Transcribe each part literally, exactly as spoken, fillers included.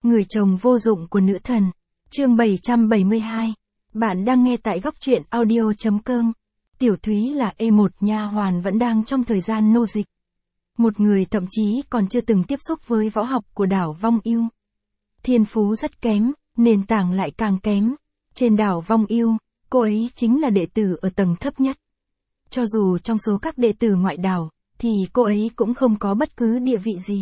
Người chồng vô dụng của nữ thần. Chương bảy trăm bảy mươi hai. Bạn đang nghe tại góc truyện audio chấm com. Tiểu Thúy là E một nha hoàn vẫn đang trong thời gian nô dịch. Một người thậm chí còn chưa từng tiếp xúc với võ học của đảo Vong Yêu. Thiên phú rất kém, nền tảng lại càng kém. Trên đảo Vong Yêu, cô ấy chính là đệ tử ở tầng thấp nhất. Cho dù trong số các đệ tử ngoại đảo, thì cô ấy cũng không có bất cứ địa vị gì.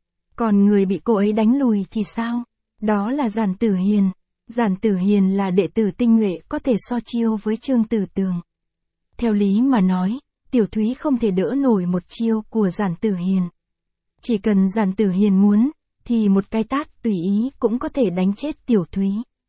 Còn người bị cô ấy đánh lùi thì sao? Đó là Giản Tử Hiền. Giản Tử Hiền là đệ tử tinh nhuệ có thể so chiêu với Trương Tử Tường. Theo lý mà nói, Tiểu Thúy không thể đỡ nổi một chiêu của Giản Tử Hiền. Chỉ cần Giản Tử Hiền muốn, thì một cái tát tùy ý cũng có thể đánh chết Tiểu Thúy.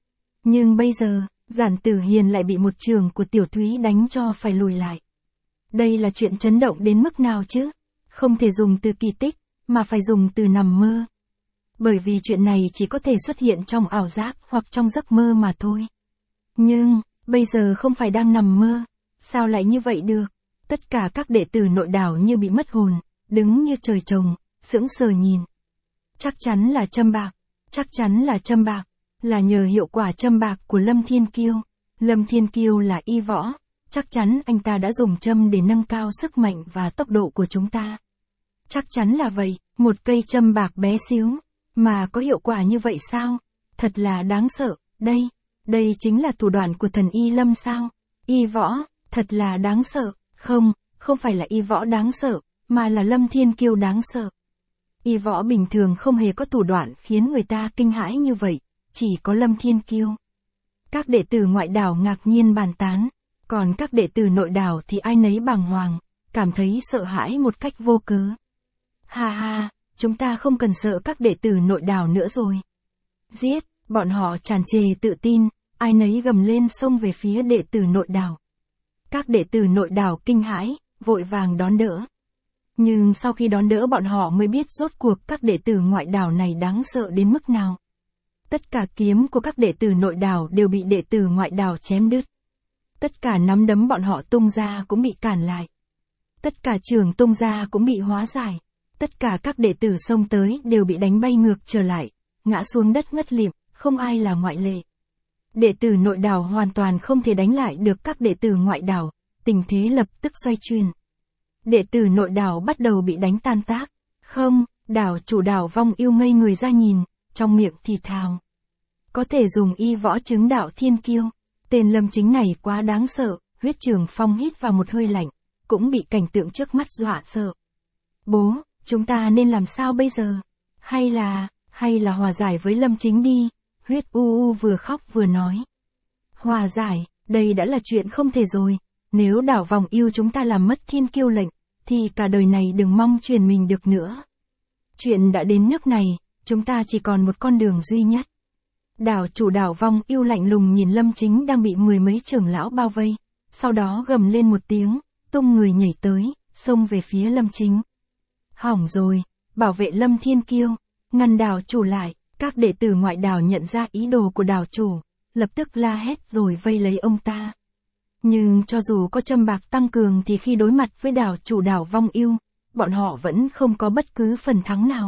Nhưng bây giờ, Giản Tử Hiền lại bị một trường của Tiểu Thúy đánh cho phải lùi lại. Đây là chuyện chấn động đến mức nào chứ? Không thể dùng từ kỳ tích, mà phải dùng từ nằm mơ. Bởi vì chuyện này chỉ có thể xuất hiện trong ảo giác hoặc trong giấc mơ mà thôi. Nhưng, bây giờ không phải đang nằm mơ. Sao lại như vậy được? Tất cả các đệ tử nội đảo như bị mất hồn, đứng như trời trồng, sững sờ nhìn. Chắc chắn là châm bạc. Chắc chắn là châm bạc. Là nhờ hiệu quả châm bạc của Lâm Thiên Kiêu. Lâm Thiên Kiêu là y võ. Chắc chắn anh ta đã dùng châm để nâng cao sức mạnh và tốc độ của chúng ta. Chắc chắn là vậy, một cây châm bạc bé xíu, mà có hiệu quả như vậy sao? Thật là đáng sợ, đây, đây chính là thủ đoạn của thần y Lâm sao? Y võ, thật là đáng sợ, không, không phải là y võ đáng sợ, mà là Lâm Thiên Kiêu đáng sợ. Y võ bình thường không hề có thủ đoạn khiến người ta kinh hãi như vậy, chỉ có Lâm Thiên Kiêu. Các đệ tử ngoại đảo ngạc nhiên bàn tán, còn các đệ tử nội đảo thì ai nấy bàng hoàng, cảm thấy sợ hãi một cách vô cớ. Ha ha, chúng ta không cần sợ các đệ tử nội đảo nữa rồi. Giết, bọn họ tràn trề tự tin, ai nấy gầm lên xông về phía đệ tử nội đảo. Các đệ tử nội đảo kinh hãi, vội vàng đón đỡ. Nhưng sau khi đón đỡ bọn họ mới biết rốt cuộc các đệ tử ngoại đảo này đáng sợ đến mức nào. Tất cả kiếm của các đệ tử nội đảo đều bị đệ tử ngoại đảo chém đứt. Tất cả nắm đấm bọn họ tung ra cũng bị cản lại. Tất cả trường tung ra cũng bị hóa giải. Tất cả các đệ tử xông tới đều bị đánh bay ngược trở lại, ngã xuống đất ngất lịm, không ai là ngoại lệ. Đệ tử nội đảo hoàn toàn không thể đánh lại được các đệ tử ngoại đảo, tình thế lập tức xoay chuyển. Đệ tử nội đảo bắt đầu bị đánh tan tác. Không, đảo chủ đảo Vong Yêu ngây người ra nhìn, trong miệng thì thào. Có thể dùng y võ chứng đạo Thiên Kiêu. Tên Lâm Chính này quá đáng sợ, Huyết Trường Phong hít vào một hơi lạnh, cũng bị cảnh tượng trước mắt dọa sợ. Bố, chúng ta nên làm sao bây giờ? Hay là, hay là hòa giải với Lâm Chính đi? Huyết U U vừa khóc vừa nói. Hòa giải, đây đã là chuyện không thể rồi. Nếu đảo Vong Yêu chúng ta làm mất Thiên Kiêu lệnh, thì cả đời này đừng mong truyền mình được nữa. Chuyện đã đến nước này, chúng ta chỉ còn một con đường duy nhất. Đảo chủ đảo Vong Yêu lạnh lùng nhìn Lâm Chính đang bị mười mấy trưởng lão bao vây, sau đó gầm lên một tiếng, tung người nhảy tới, xông về phía Lâm Chính. Hỏng rồi, bảo vệ Lâm Thiên Kiêu, ngăn đảo chủ lại, các đệ tử ngoại đảo nhận ra ý đồ của đảo chủ, lập tức la hét rồi vây lấy ông ta. Nhưng cho dù có châm bạc tăng cường thì khi đối mặt với đảo chủ đảo Vong Yêu, bọn họ vẫn không có bất cứ phần thắng nào.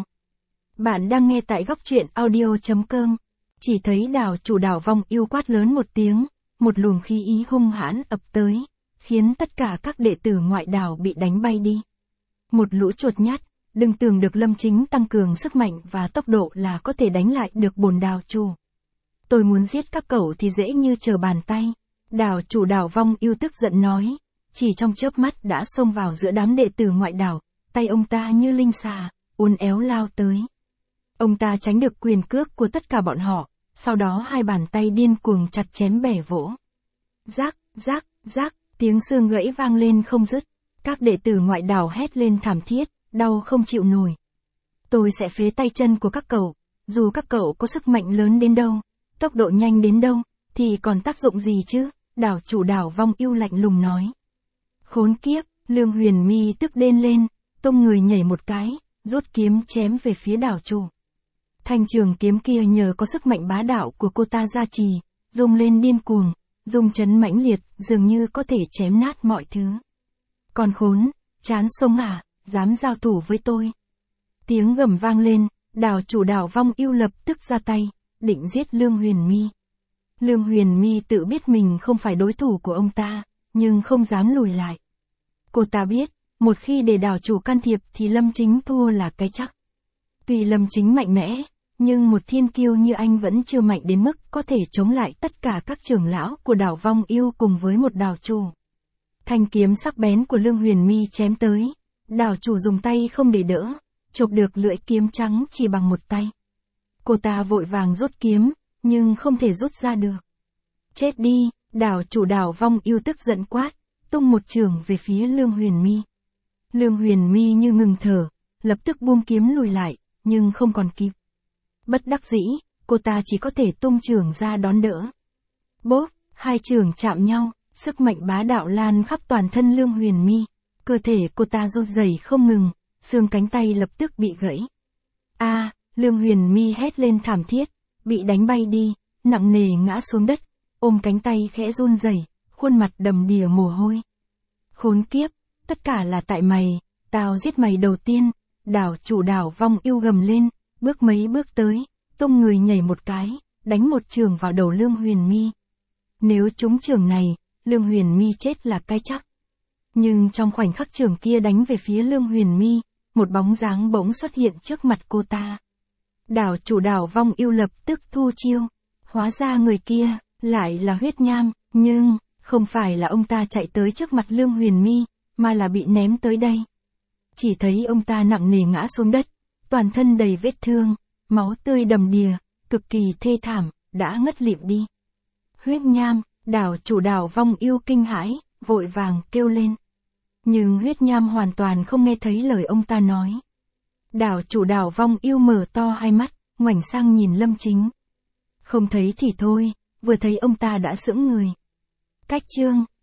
Bạn đang nghe tại góc truyện audio chấm com. Chỉ thấy đảo chủ đảo Vong Yêu quát lớn một tiếng, một luồng khí ý hung hãn ập tới, khiến tất cả các đệ tử ngoại đảo bị đánh bay đi. Một lũ chuột nhắt, đừng tưởng được Lâm Chính tăng cường sức mạnh và tốc độ là có thể đánh lại được bổn đảo chủ. Tôi muốn giết các cậu thì dễ như trở bàn tay. Đảo chủ đảo Vong Yêu tức giận nói, chỉ trong chớp mắt đã xông vào giữa đám đệ tử ngoại đảo, tay ông ta như linh xà, uốn éo lao tới. Ông ta tránh được quyền cước của tất cả bọn họ, sau đó hai bàn tay điên cuồng chặt chém bẻ vỗ. Rác, rác, rác, tiếng xương gãy vang lên không dứt. Các đệ tử ngoại đảo hét lên thảm thiết, đau không chịu nổi. Tôi sẽ phế tay chân của các cậu, dù các cậu có sức mạnh lớn đến đâu, tốc độ nhanh đến đâu, thì còn tác dụng gì chứ? Đảo chủ đảo Vong Yêu lạnh lùng nói. Khốn kiếp, Lương Huyền Mi tức đên lên, tung người nhảy một cái, rút kiếm chém về phía đảo chủ. Thanh trường kiếm kia nhờ có sức mạnh bá đạo của cô ta gia trì, rung lên điên cuồng, rung chấn mãnh liệt, dường như có thể chém nát mọi thứ. Còn khốn, chán sống à, dám giao thủ với tôi. Tiếng gầm vang lên, đảo chủ đảo Vong Ưu lập tức ra tay, định giết Lương Huyền My. Lương Huyền My tự biết mình không phải đối thủ của ông ta, nhưng không dám lùi lại. Cô ta biết, một khi để đảo chủ can thiệp thì Lâm Chính thua là cái chắc. Tuy Lâm Chính mạnh mẽ, nhưng một thiên kiêu như anh vẫn chưa mạnh đến mức có thể chống lại tất cả các trưởng lão của đảo Vong Ưu cùng với một đảo chủ. Thanh kiếm sắc bén của Lương Huyền My chém tới, đảo chủ dùng tay không để đỡ, chộp được lưỡi kiếm trắng chỉ bằng một tay. Cô ta vội vàng rút kiếm, nhưng không thể rút ra được. Chết đi, đảo chủ đảo Vong Ưu tức giận quát, tung một chưởng về phía Lương Huyền My. Lương Huyền My như ngừng thở, lập tức buông kiếm lùi lại, nhưng không còn kịp. Bất đắc dĩ, cô ta chỉ có thể tung chưởng ra đón đỡ. Bốp, hai chưởng chạm nhau, sức mạnh bá đạo lan khắp toàn thân Lương Huyền My. Cơ thể cô ta run rẩy không ngừng, xương cánh tay lập tức bị gãy. A, à, Lương Huyền My hét lên thảm thiết, bị đánh bay đi, nặng nề ngã xuống đất, ôm cánh tay khẽ run rẩy, khuôn mặt đầm đìa mồ hôi. Khốn kiếp, tất cả là tại mày, tao giết mày đầu tiên. Đảo chủ đảo Vong Ưu gầm lên, bước mấy bước tới, tung người nhảy một cái, đánh một chưởng vào đầu Lương Huyền My. Nếu trúng chưởng này, Lương Huyền My chết là cái chắc. Nhưng trong khoảnh khắc chưởng kia đánh về phía Lương Huyền My, một bóng dáng bỗng xuất hiện trước mặt cô ta. Đảo chủ đảo Vong Ưu lập tức thu chiêu, hóa ra người kia lại là Huyết Nham, nhưng không phải là ông ta chạy tới trước mặt Lương Huyền My, mà là bị ném tới đây. Chỉ thấy ông ta nặng nề ngã xuống đất, toàn thân đầy vết thương, máu tươi đầm đìa, cực kỳ thê thảm, đã ngất lịm đi. Huyết Nham, đảo chủ đảo Vong Ưu kinh hãi, vội vàng kêu lên. Nhưng Huyết Nham hoàn toàn không nghe thấy lời ông ta nói. Đảo chủ đảo Vong Ưu mở to hai mắt, ngoảnh sang nhìn Lâm Chính. Không thấy thì thôi, vừa thấy ông ta đã sững người. Cách chương